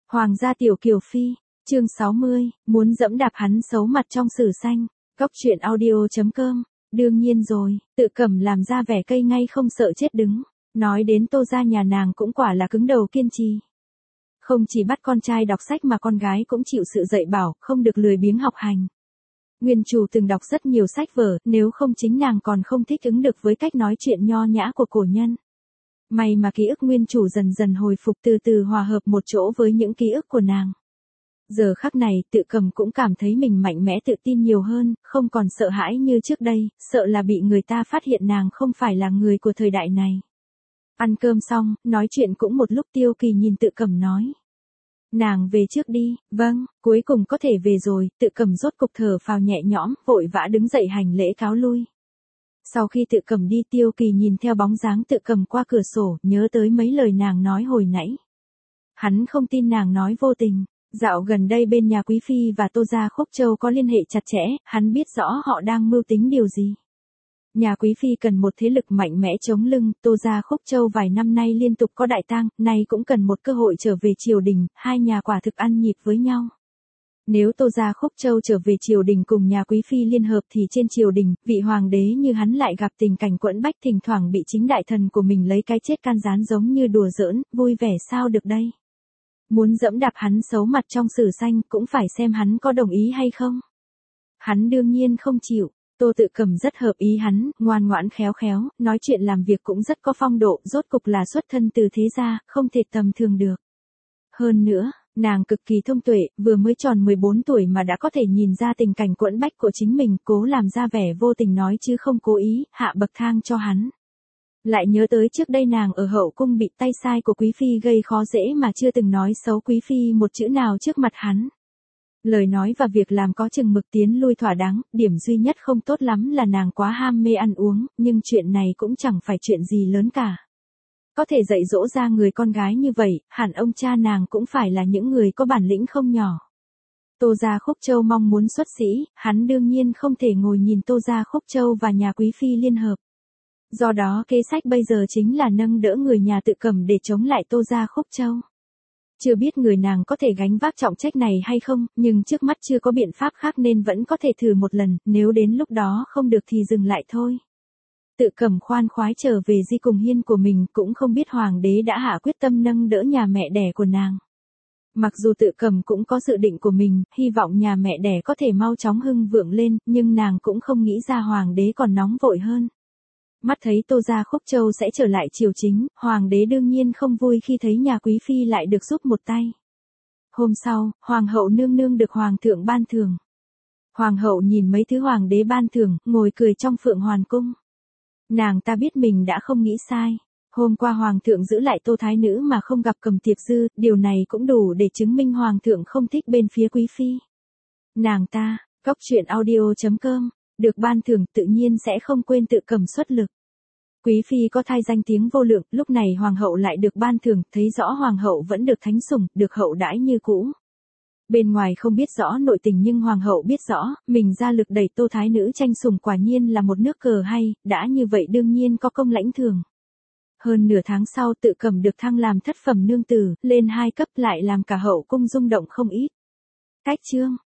Hoàng gia tiểu kiều phi, chương 60, muốn dẫm đạp hắn xấu mặt trong sử xanh. Góc truyện audio.com. Đương nhiên rồi, Tự Cẩm làm ra vẻ cây ngay không sợ chết đứng. Nói đến Tô gia nhà nàng cũng quả là cứng đầu kiên trì. Không chỉ bắt con trai đọc sách mà con gái cũng chịu sự dạy bảo, không được lười biếng học hành. Nguyên chủ từng đọc rất nhiều sách vở, nếu không chính nàng còn không thích ứng được với cách nói chuyện nho nhã của cổ nhân. May mà ký ức nguyên chủ dần dần hồi phục, từ từ hòa hợp một chỗ với những ký ức của nàng. Giờ khắc này, Tự Cẩm cũng cảm thấy mình mạnh mẽ tự tin nhiều hơn, không còn sợ hãi như trước đây, sợ là bị người ta phát hiện nàng không phải là người của thời đại này. Ăn cơm xong, nói chuyện cũng một lúc Tiêu Kỳ nhìn Tự Cẩm nói. Nàng về trước đi, vâng, cuối cùng có thể về rồi, Tự Cẩm rốt cục thở phào nhẹ nhõm, vội vã đứng dậy hành lễ cáo lui. Sau khi Tự Cẩm đi, Tiêu Kỳ nhìn theo bóng dáng Tự Cẩm qua cửa sổ, nhớ tới mấy lời nàng nói hồi nãy. Hắn không tin nàng nói vô tình, dạo gần đây bên nhà Quý Phi và Tô gia Khúc Châu có liên hệ chặt chẽ, hắn biết rõ họ đang mưu tính điều gì. Nhà Quý Phi cần một thế lực mạnh mẽ chống lưng, Tô gia Khúc Châu vài năm nay liên tục có đại tang, nay cũng cần một cơ hội trở về triều đình, hai nhà quả thực ăn nhịp với nhau. Nếu Tô gia Khúc Châu trở về triều đình cùng nhà Quý Phi liên hợp thì trên triều đình, vị hoàng đế như hắn lại gặp tình cảnh quẫn bách, thỉnh thoảng bị chính đại thần của mình lấy cái chết can gián giống như đùa giỡn, vui vẻ sao được đây. Muốn dẫm đạp hắn xấu mặt trong sử xanh cũng phải xem hắn có đồng ý hay không. Hắn đương nhiên không chịu. Tô Tự Cẩm rất hợp ý hắn, ngoan ngoãn khéo khéo, nói chuyện làm việc cũng rất có phong độ, rốt cục là xuất thân từ thế gia, không thể tầm thường được. Hơn nữa, nàng cực kỳ thông tuệ, vừa mới tròn 14 tuổi mà đã có thể nhìn ra tình cảnh quẫn bách của chính mình, cố làm ra vẻ vô tình nói chứ không cố ý, hạ bậc thang cho hắn. Lại nhớ tới trước đây nàng ở hậu cung bị tay sai của Quý Phi gây khó dễ mà chưa từng nói xấu Quý Phi một chữ nào trước mặt hắn. Lời nói và việc làm có chừng mực tiến lui thỏa đáng, điểm duy nhất không tốt lắm là nàng quá ham mê ăn uống, nhưng chuyện này cũng chẳng phải chuyện gì lớn cả. Có thể dạy dỗ ra người con gái như vậy, hẳn ông cha nàng cũng phải là những người có bản lĩnh không nhỏ. Tô gia Khúc Châu mong muốn xuất sĩ, hắn đương nhiên không thể ngồi nhìn Tô gia Khúc Châu và nhà Quý Phi liên hợp. Do đó kế sách bây giờ chính là nâng đỡ người nhà Tự Cẩm để chống lại Tô gia Khúc Châu. Chưa biết người nàng có thể gánh vác trọng trách này hay không, nhưng trước mắt chưa có biện pháp khác nên vẫn có thể thử một lần, nếu đến lúc đó không được thì dừng lại thôi. Tự Cẩm khoan khoái trở về di cùng hiên của mình, cũng không biết hoàng đế đã hạ quyết tâm nâng đỡ nhà mẹ đẻ của nàng. Mặc dù Tự Cẩm cũng có dự định của mình, hy vọng nhà mẹ đẻ có thể mau chóng hưng vượng lên, nhưng nàng cũng không nghĩ ra hoàng đế còn nóng vội hơn. Mắt thấy Tô gia Khúc Châu sẽ trở lại triều chính, hoàng đế đương nhiên không vui khi thấy nhà Quý Phi lại được giúp một tay. Hôm sau, hoàng hậu nương nương được hoàng thượng ban thưởng. Hoàng hậu nhìn mấy thứ hoàng đế ban thưởng, ngồi cười trong Phượng Hoàn cung. Nàng ta biết mình đã không nghĩ sai. Hôm qua hoàng thượng giữ lại Tô thái nữ mà không gặp Cầm Tiệp Dư, điều này cũng đủ để chứng minh hoàng thượng không thích bên phía Quý Phi. Nàng ta, góc truyện audio.com, được ban thưởng tự nhiên sẽ không quên Tự Cẩm xuất lực. Quý Phi có thai danh tiếng vô lượng, lúc này hoàng hậu lại được ban thưởng, thấy rõ hoàng hậu vẫn được thánh sủng, được hậu đãi như cũ. Bên ngoài không biết rõ nội tình nhưng hoàng hậu biết rõ, mình ra lực đẩy Tô thái nữ tranh sủng quả nhiên là một nước cờ hay, đã như vậy đương nhiên có công lãnh thưởng. Hơn nửa tháng sau Tự Cẩm được thăng làm thất phẩm nương tử, lên 2 cấp lại làm cả hậu cung rung động không ít. Cách chương